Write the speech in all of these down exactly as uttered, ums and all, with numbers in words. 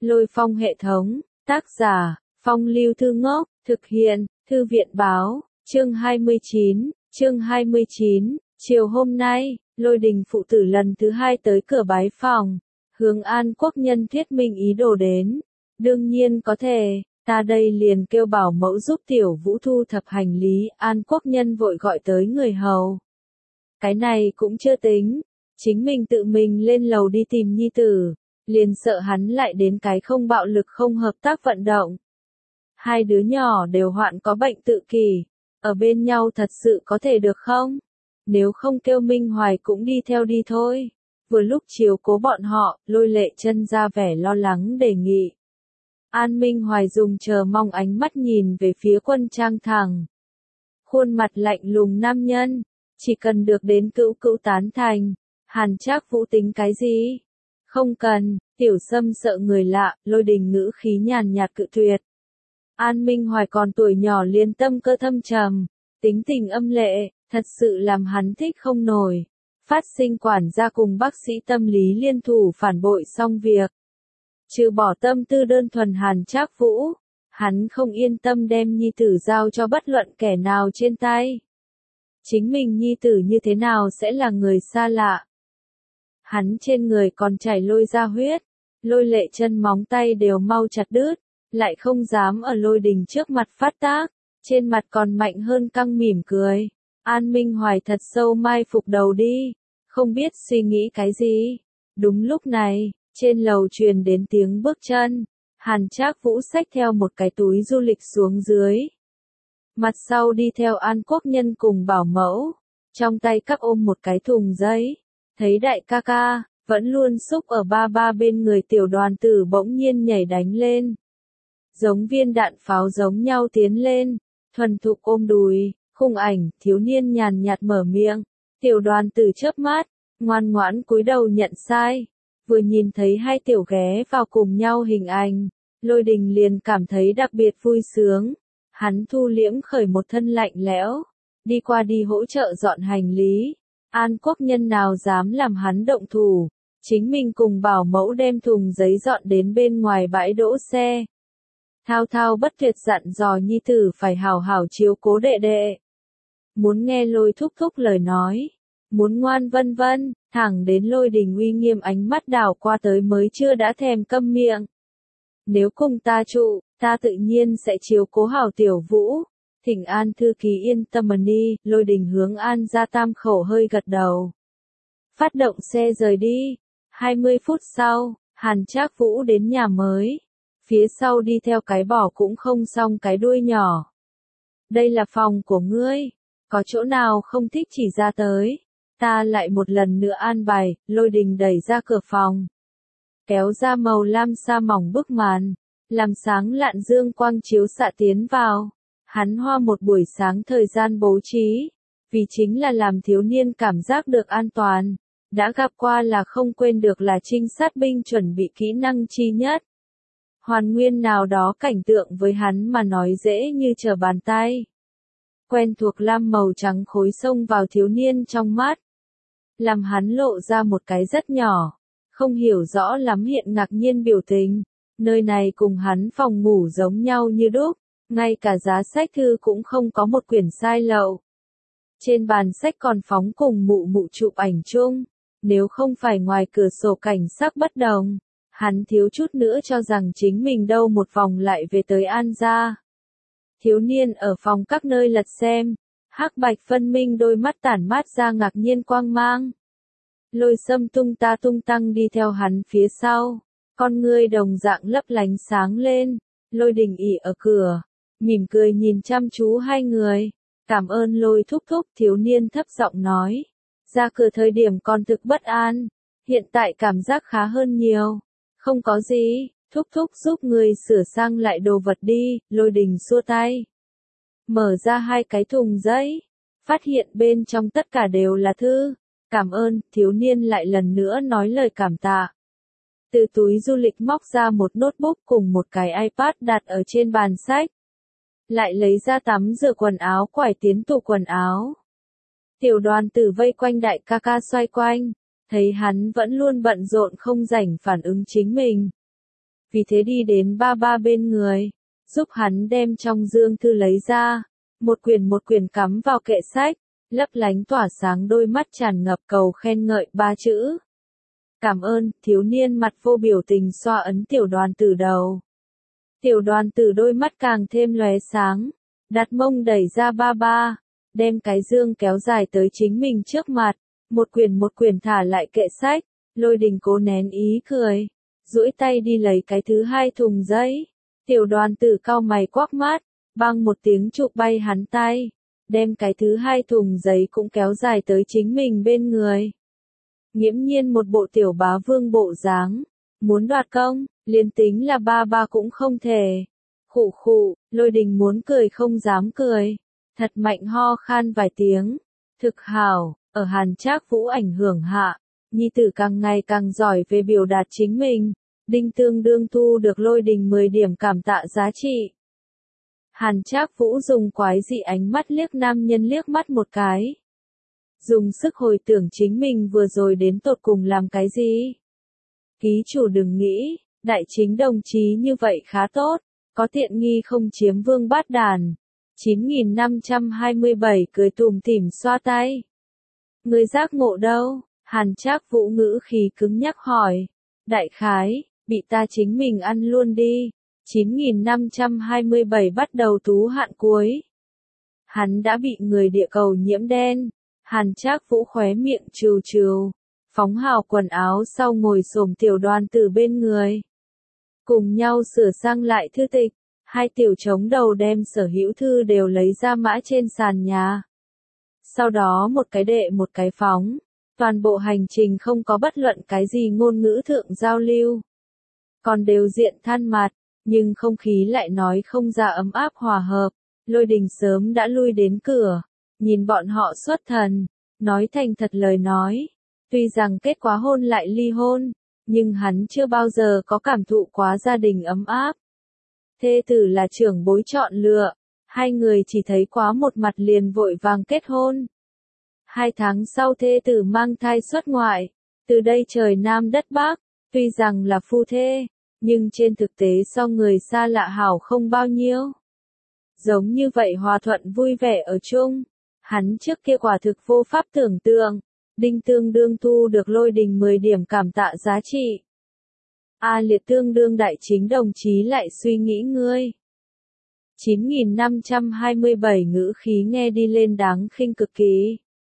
Lôi Phong hệ thống, tác giả, Phong Lưu Thư Ngốc, thực hiện, Thư viện báo, chương hai mươi chín, chương hai mươi chín, chiều hôm nay, Lôi Đình phụ tử lần thứ hai tới cửa bái phòng, hướng An Quốc Nhân thuyết minh ý đồ đến. Đương nhiên có thể, ta đây liền kêu bảo mẫu giúp tiểu vũ thu thập hành lý, An Quốc Nhân vội gọi tới người hầu. Cái này cũng chưa tính, chính mình tự mình lên lầu đi tìm nhi tử, liền sợ hắn lại đến cái không bạo lực không hợp tác vận động. Hai đứa nhỏ đều hoạn có bệnh tự kỷ, ở bên nhau thật sự có thể được không? Nếu không kêu Minh Hoài cũng đi theo đi thôi. Vừa lúc chiều cố bọn họ, Lôi Lệ Chân ra vẻ lo lắng đề nghị. An Minh Hoài dùng chờ mong ánh mắt nhìn về phía Quân Trang Thằng. Khuôn mặt lạnh lùng nam nhân, chỉ cần được đến cữu cữu tán thành, Hàn Trác Vũ tính cái gì? Không cần, Tiểu Sâm sợ người lạ, Lôi Đình ngữ khí nhàn nhạt cự tuyệt. An Minh Hoài còn tuổi nhỏ liền tâm cơ thâm trầm, tính tình âm lệ, thật sự làm hắn thích không nổi. Phát sinh quản gia cùng bác sĩ tâm lý liên thủ phản bội xong việc. Trừ bỏ tâm tư đơn thuần Hàn Trác Vũ, hắn không yên tâm đem nhi tử giao cho bất luận kẻ nào trên tay. Chính mình nhi tử như thế nào sẽ là người xa lạ. Hắn trên người còn chảy lôi ra huyết, Lôi Lệ Chân móng tay đều mau chặt đứt, lại không dám ở Lôi Đình trước mặt phát tác, trên mặt còn mạnh hơn căng mỉm cười. An Minh Hoài thật sâu mai phục đầu đi, không biết suy nghĩ cái gì. Đúng lúc này, trên lầu truyền đến tiếng bước chân, Hàn Trác Vũ xách theo một cái túi du lịch xuống dưới. Mặt sau đi theo An Quốc Nhân cùng bảo mẫu, trong tay các ôm một cái thùng giấy. Thấy đại ca ca, vẫn luôn xúc ở ba ba bên người Tiểu Đoàn Tử bỗng nhiên nhảy đánh lên. Giống viên đạn pháo giống nhau tiến lên, thuần thục ôm đùi, khung ảnh, thiếu niên nhàn nhạt mở miệng. Tiểu Đoàn Tử chớp mắt, ngoan ngoãn cúi đầu nhận sai. Vừa nhìn thấy hai tiểu ghé vào cùng nhau hình ảnh, Lôi Đình liền cảm thấy đặc biệt vui sướng. Hắn thu liễm khởi một thân lạnh lẽo, đi qua đi hỗ trợ dọn hành lý. An Quốc Nhân nào dám làm hắn động thủ, chính mình cùng bảo mẫu đem thùng giấy dọn đến bên ngoài bãi đỗ xe. Thao thao bất tuyệt dặn dò nhi tử phải hảo hảo chiếu cố đệ đệ. Muốn nghe Lôi thúc thúc lời nói, muốn ngoan vân vân, thẳng đến Lôi Đình uy nghiêm ánh mắt đảo qua tới mới chưa đã thèm câm miệng. Nếu cùng ta trụ, ta tự nhiên sẽ chiếu cố hảo tiểu vũ. Thỉnh An thư ký yên tâm đi, Lôi Đình hướng An gia tam khẩu hơi gật đầu. Phát động xe rời đi. hai mươi phút sau, Hàn Trác Vũ đến nhà mới. Phía sau đi theo cái bỏ cũng không xong cái đuôi nhỏ. Đây là phòng của ngươi, có chỗ nào không thích chỉ ra tới. Ta lại một lần nữa an bài, Lôi Đình đẩy ra cửa phòng. Kéo ra màu lam sa mỏng bức màn, làm sáng lạn dương quang chiếu xạ tiến vào. Hắn hoa một buổi sáng thời gian bố trí, vì chính là làm thiếu niên cảm giác được an toàn. Đã gặp qua là không quên được là trinh sát binh chuẩn bị kỹ năng chi nhất. Hoàn nguyên nào đó cảnh tượng với hắn mà nói dễ như trở bàn tay. Quen thuộc lam màu trắng khối xông vào thiếu niên trong mắt. Làm hắn lộ ra một cái rất nhỏ, không hiểu rõ lắm hiện ngạc nhiên biểu tình. Nơi này cùng hắn phòng ngủ giống nhau như đúc, ngay cả giá sách thư cũng không có một quyển sai lậu. Trên bàn sách còn phóng cùng mụ mụ chụp ảnh chung, nếu không phải ngoài cửa sổ cảnh sắc bất đồng, hắn thiếu chút nữa cho rằng chính mình đâu một vòng lại về tới An gia. Thiếu niên ở phòng các nơi lật xem, hắc bạch phân minh đôi mắt tản mát ra ngạc nhiên quang mang. Lôi Sâm tung ta tung tăng đi theo hắn phía sau, con ngươi đồng dạng lấp lánh sáng lên. Lôi Đình ỉ ở cửa, mỉm cười nhìn chăm chú hai người. Cảm ơn Lôi thúc thúc, thiếu niên thấp giọng nói. Ra cửa thời điểm còn thực bất an, hiện tại cảm giác khá hơn nhiều. Không có gì, thúc thúc giúp người sửa sang lại đồ vật đi. Lôi Đình xua tay, mở ra hai cái thùng giấy, phát hiện bên trong tất cả đều là thư. Cảm ơn, thiếu niên lại lần nữa nói lời cảm tạ. Từ túi du lịch móc ra một notebook cùng một cái iPad đặt ở trên bàn sách. Lại lấy ra tắm rửa quần áo quải tiến tủ quần áo. Tiểu Đoàn Tử vây quanh đại ca ca xoay quanh, thấy hắn vẫn luôn bận rộn không rảnh phản ứng chính mình. vì thế đi đến ba ba bên người, giúp hắn đem trong dương thư lấy ra, một quyển một quyển cắm vào kệ sách, lấp lánh tỏa sáng đôi mắt tràn ngập cầu khen ngợi ba chữ. Cảm ơn, thiếu niên mặt vô biểu tình xoa ấn tiểu đoàn tử đầu. Tiểu đoàn tử đôi mắt càng thêm lóe sáng, đặt mông đẩy ra ba ba, đem cái dương kéo dài tới chính mình trước mặt, một quyển một quyển thả lại kệ sách, Lôi Đình cố nén ý cười, duỗi tay đi lấy cái thứ hai thùng giấy. Tiểu đoàn tử cau mày quắc mắt, bang một tiếng chụp bay hắn tay, đem cái thứ hai thùng giấy cũng kéo dài tới chính mình bên người. Nghiễm nhiên một bộ tiểu bá vương bộ dáng, muốn đoạt công, liền tính là ba ba cũng không thể. Khụ khụ, Lôi Đình muốn cười không dám cười, thật mạnh ho khan vài tiếng. Thực hảo, ở Hàn Trác Vũ ảnh hưởng hạ, nhi tử càng ngày càng giỏi về biểu đạt chính mình, đinh tương đương thu được Lôi Đình mười điểm cảm tạ giá trị. Hàn Trác Vũ dùng quái dị ánh mắt liếc nam nhân liếc mắt một cái. Dùng sức hồi tưởng chính mình vừa rồi đến tột cùng làm cái gì. Ký chủ đừng nghĩ, đại chính đồng chí như vậy khá tốt, có tiện nghi không chiếm vương bát đàn. chín nghìn năm trăm hai mươi bảy cười tùm tỉm xoa tay. Người giác ngộ đâu? Hàn Trác Vũ ngữ khí cứng nhắc hỏi. Đại khái, bị ta chính mình ăn luôn đi. chín nghìn năm trăm hai mươi bảy bắt đầu tú hạn cuối. Hắn đã bị người địa cầu nhiễm đen. Hàn Trác Vũ khóe miệng trừ trừ, phóng hào quần áo sau ngồi xổm tiểu đoàn tử bên người. Cùng nhau sửa sang lại thư tịch, hai tiểu chống đầu đem sở hữu thư đều lấy ra mã trên sàn nhà. Sau đó một cái đệ một cái phóng, toàn bộ hành trình không có bất luận cái gì ngôn ngữ thượng giao lưu. Còn đều diện than mặt, nhưng không khí lại nói không ra ấm áp hòa hợp. Lôi Đình sớm đã lui đến cửa, nhìn bọn họ xuất thần, nói thành thật lời nói. Tuy rằng kết quả hôn lại ly hôn, nhưng hắn chưa bao giờ có cảm thụ quá gia đình ấm áp. Thê tử là trưởng bối chọn lựa, hai người chỉ thấy quá một mặt liền vội vàng kết hôn. Hai tháng sau thê tử mang thai xuất ngoại, từ đây trời Nam đất Bắc, tuy rằng là phu thê, nhưng trên thực tế so người xa lạ hảo không bao nhiêu. Giống như vậy hòa thuận vui vẻ ở chung, hắn trước kia quả thực vô pháp tưởng tượng, đinh tương đương thu được Lôi Đình mười điểm cảm tạ giá trị. A liệt tương đương đại chính đồng chí lại suy nghĩ ngươi. chín nghìn năm trăm hai mươi bảy ngữ khí nghe đi lên đáng khinh cực kỳ.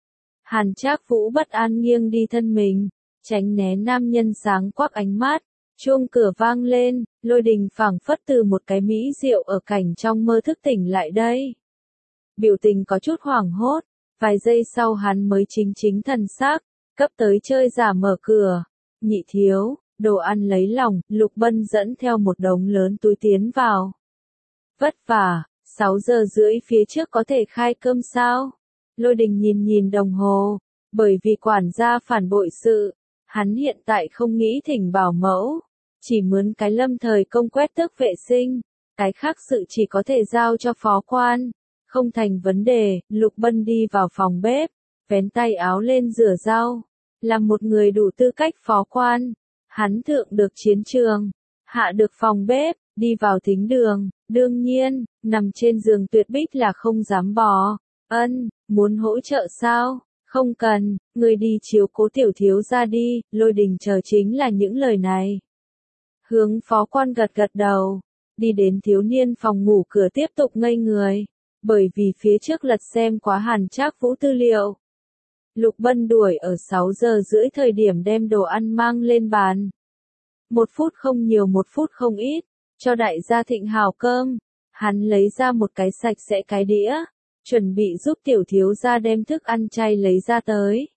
Hàn Trác Vũ bất an nghiêng đi thân mình, tránh né nam nhân sáng quắc ánh mắt, chuông cửa vang lên, Lôi Đình phảng phất từ một cái mỹ diệu ở cảnh trong mơ thức tỉnh lại đây. Biểu tình có chút hoảng hốt, vài giây sau hắn mới chính chính thần sắc, cấp tới chơi giả mở cửa. Nhị thiếu, đồ ăn lấy lòng, Lục Bân dẫn theo một đống lớn túi tiến vào. Vất vả, sáu giờ rưỡi phía trước có thể khai cơm sao? Lôi Đình nhìn nhìn đồng hồ, bởi vì quản gia phản bội sự, hắn hiện tại không nghĩ thỉnh bảo mẫu, chỉ mướn cái lâm thời công quét tước vệ sinh, cái khác sự chỉ có thể giao cho phó quan. Không thành vấn đề, Lục Bân đi vào phòng bếp, vén tay áo lên rửa rau, làm một người đủ tư cách phó quan. Hắn thượng được chiến trường, hạ được phòng bếp, đi vào thính đường, đương nhiên, nằm trên giường tuyệt bích là không dám bò. Ân, muốn hỗ trợ sao? Không cần, người đi chiếu cố tiểu thiếu ra đi, Lôi Đình chờ chính là những lời này. Hướng phó quan gật gật đầu, đi đến thiếu niên phòng ngủ cửa tiếp tục ngây người, bởi vì phía trước lật xem quá Hàn Trác Vũ tư liệu. Lục Bân đuổi ở sáu giờ rưỡi thời điểm đem đồ ăn mang lên bàn. Một phút không nhiều một phút không ít, cho đại gia thịnh hào cơm. Hắn lấy ra một cái sạch sẽ cái đĩa, chuẩn bị giúp tiểu thiếu gia đem thức ăn chay lấy ra tới.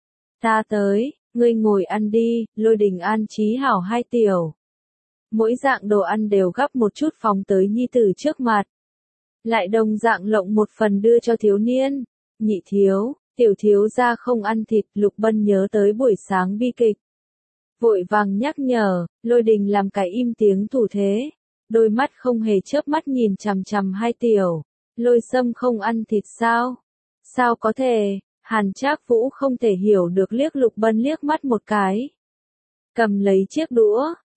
Ta tới, ngươi ngồi ăn đi, Lôi Đình an trí hảo hai tiểu. Mỗi dạng đồ ăn đều gắp một chút phóng tới nhi tử trước mặt. Lại đồng dạng lộng một phần đưa cho thiếu niên. Nhị thiếu, tiểu thiếu gia không ăn thịt, Lục Bân nhớ tới buổi sáng bi kịch. Vội vàng nhắc nhở, Lôi Đình làm cái im tiếng thủ thế. Đôi mắt không hề chớp mắt nhìn chằm chằm hai tiểu. Lôi Sâm không ăn thịt sao? Sao có thể? Hàn Trác Vũ không thể hiểu được liếc Lục Bân liếc mắt một cái. Cầm lấy chiếc đũa,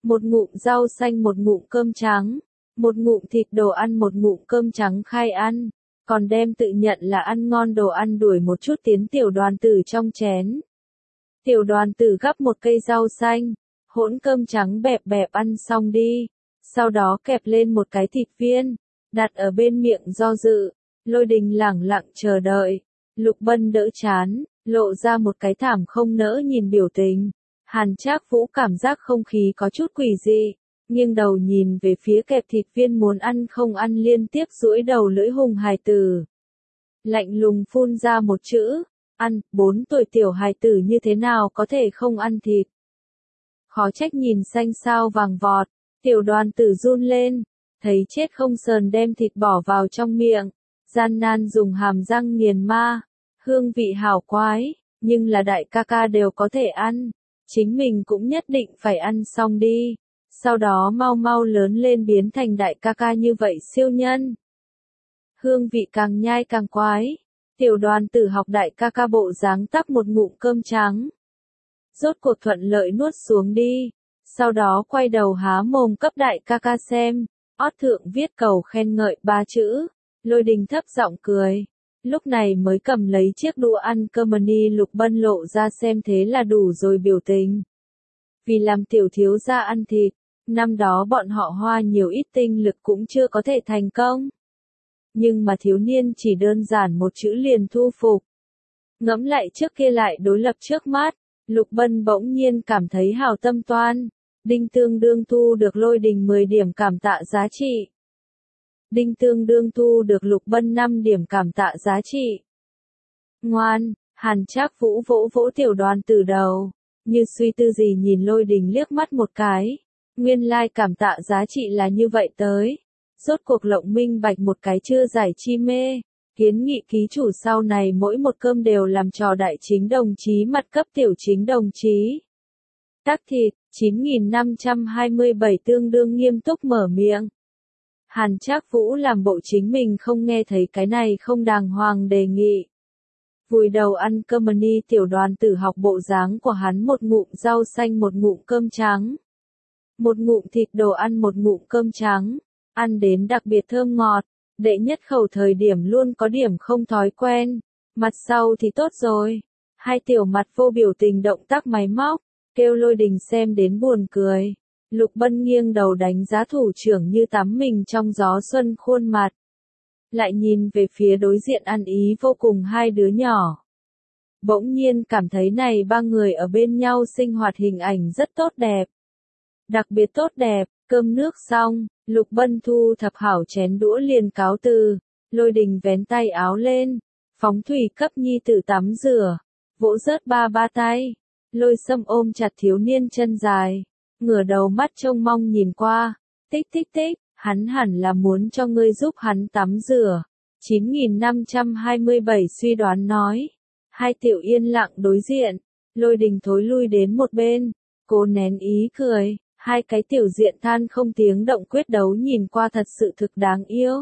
một ngụm rau xanh một ngụm cơm trắng, một ngụm thịt đồ ăn một ngụm cơm trắng khai ăn, còn đem tự nhận là ăn ngon đồ ăn đuổi một chút tiến tiểu đoàn tử trong chén. Tiểu đoàn tử gắp một cây rau xanh, hỗn cơm trắng bẹp bẹp ăn xong đi, sau đó kẹp lên một cái thịt viên, đặt ở bên miệng do dự, Lôi Đình lẳng lặng chờ đợi, Lục Bân đỡ chán, lộ ra một cái thảm không nỡ nhìn biểu tình. Hàn Trác Vũ cảm giác không khí có chút quỷ dị, nghiêng đầu nhìn về phía kẹp thịt viên muốn ăn không ăn liên tiếp duỗi đầu lưỡi hùng hài tử. Lạnh lùng phun ra một chữ, ăn, bốn tuổi tiểu hài tử như thế nào có thể không ăn thịt. Khó trách nhìn xanh xao vàng vọt, tiểu đoàn tử run lên, thấy chết không sờn đem thịt bỏ vào trong miệng, gian nan dùng hàm răng nghiền ma, hương vị hảo quái, nhưng là đại ca ca đều có thể ăn. Chính mình cũng nhất định phải ăn xong đi, sau đó mau mau lớn lên biến thành đại ca ca như vậy siêu nhân. Hương vị càng nhai càng quái, tiểu đoàn tử học đại ca ca bộ dáng tắp một ngụm cơm trắng. Rốt cuộc thuận lợi nuốt xuống đi, sau đó quay đầu há mồm cấp đại ca ca xem, ót thượng viết cầu khen ngợi ba chữ, Lôi Đình thấp giọng cười. Lúc này mới cầm lấy chiếc đũa ăn cơm ni Lục Bân lộ ra xem thế là đủ rồi biểu tình. Vì làm tiểu thiếu gia ăn thịt, năm đó bọn họ hoa nhiều ít tinh lực cũng chưa có thể thành công. Nhưng mà thiếu niên chỉ đơn giản một chữ liền thu phục. Ngẫm lại trước kia lại đối lập trước mắt, Lục Bân bỗng nhiên cảm thấy hào tâm toan. Đinh tương đương thu được Lôi Đình mười điểm cảm tạ giá trị. Đinh tương đương thu được Lục Bân năm điểm cảm tạ giá trị. Ngoan, Hàn Trác Vũ vỗ vỗ tiểu đoàn tử đầu, như suy tư gì nhìn Lôi Đình liếc mắt một cái. Nguyên lai cảm tạ giá trị là như vậy tới. Rốt cuộc lộng minh bạch một cái chưa giải chi mê. Kiến nghị ký chủ sau này mỗi một cơm đều làm trò đại chính đồng chí mặt cấp tiểu chính đồng chí. Tắc thịt, chín nghìn năm trăm hai mươi bảy tương đương nghiêm túc mở miệng. Hàn Trác Vũ làm bộ chính mình không nghe thấy cái này không đàng hoàng đề nghị. Vùi đầu ăn cơm ni tiểu đoàn tử học bộ dáng của hắn một ngụm rau xanh một ngụm cơm trắng. Một ngụm thịt đồ ăn một ngụm cơm trắng, ăn đến đặc biệt thơm ngọt, đệ nhất khẩu thời điểm luôn có điểm không thói quen, mặt sau thì tốt rồi. Hai tiểu mặt vô biểu tình động tác máy móc, kêu Lôi Đình xem đến buồn cười. Lục Bân nghiêng đầu đánh giá thủ trưởng như tắm mình trong gió xuân khuôn mặt. Lại nhìn về phía đối diện ăn ý vô cùng hai đứa nhỏ. Bỗng nhiên cảm thấy này ba người ở bên nhau sinh hoạt hình ảnh rất tốt đẹp. Đặc biệt tốt đẹp, cơm nước xong, Lục Bân thu thập hảo chén đũa liền cáo từ. Lôi Đình vén tay áo lên, phóng thủy cấp nhi tử tắm rửa, vỗ rớt ba ba tay. Lôi Sâm ôm chặt thiếu niên chân dài, ngửa đầu mắt trông mong nhìn qua, tích tích tích, hắn hẳn là muốn cho ngươi giúp hắn tắm rửa. chín nghìn năm trăm hai mươi bảy suy đoán nói. Hai tiểu yên lặng đối diện, Lôi Đình thối lui đến một bên, cố nén ý cười, hai cái tiểu diện than không tiếng động quyết đấu nhìn qua thật sự thực đáng yêu.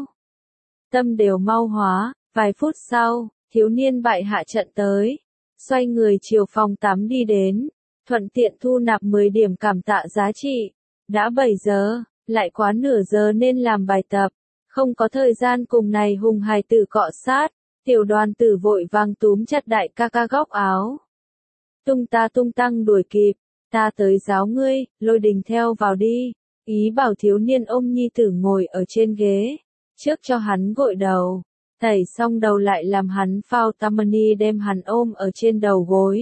Tâm đều mau hóa, vài phút sau, thiếu niên bại hạ trận tới, xoay người chiều phòng tắm đi đến, thuận tiện thu nạp mười điểm cảm tạ giá trị. Đã bảy giờ, lại quá nửa giờ nên làm bài tập, không có thời gian cùng này hùng hài tử cọ sát, tiểu đoàn tử vội vàng túm chặt đại ca ca góc áo. Tung ta tung tăng đuổi kịp, ta tới giáo ngươi, Lôi Đình theo vào đi, ý bảo thiếu niên ôm nhi tử ngồi ở trên ghế, trước cho hắn gội đầu, tẩy xong đầu lại làm hắn phao tamani đem hắn ôm ở trên đầu gối.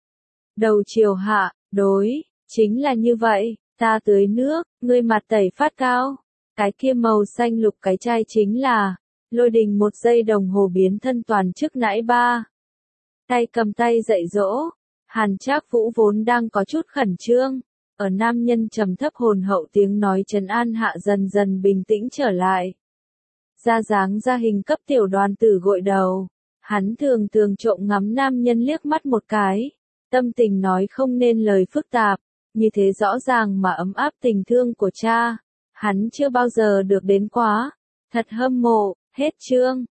Đầu chiều hạ, đối, chính là như vậy, ta tưới nước, ngươi mặt tẩy phát cao, cái kia màu xanh lục cái chai chính là, Lôi Đình một giây đồng hồ biến thân toàn chức nãi ba. Tay cầm tay dạy dỗ, Hàn Trác Vũ vốn đang có chút khẩn trương, ở nam nhân trầm thấp hồn hậu tiếng nói trấn an hạ dần dần bình tĩnh trở lại. Ra dáng ra hình cấp tiểu đoàn tử gội đầu, hắn thường thường trộm ngắm nam nhân liếc mắt một cái, tâm tình nói không nên lời phức tạp, như thế rõ ràng mà ấm áp tình thương của cha, hắn chưa bao giờ được đến quá, thật hâm mộ, hết chương.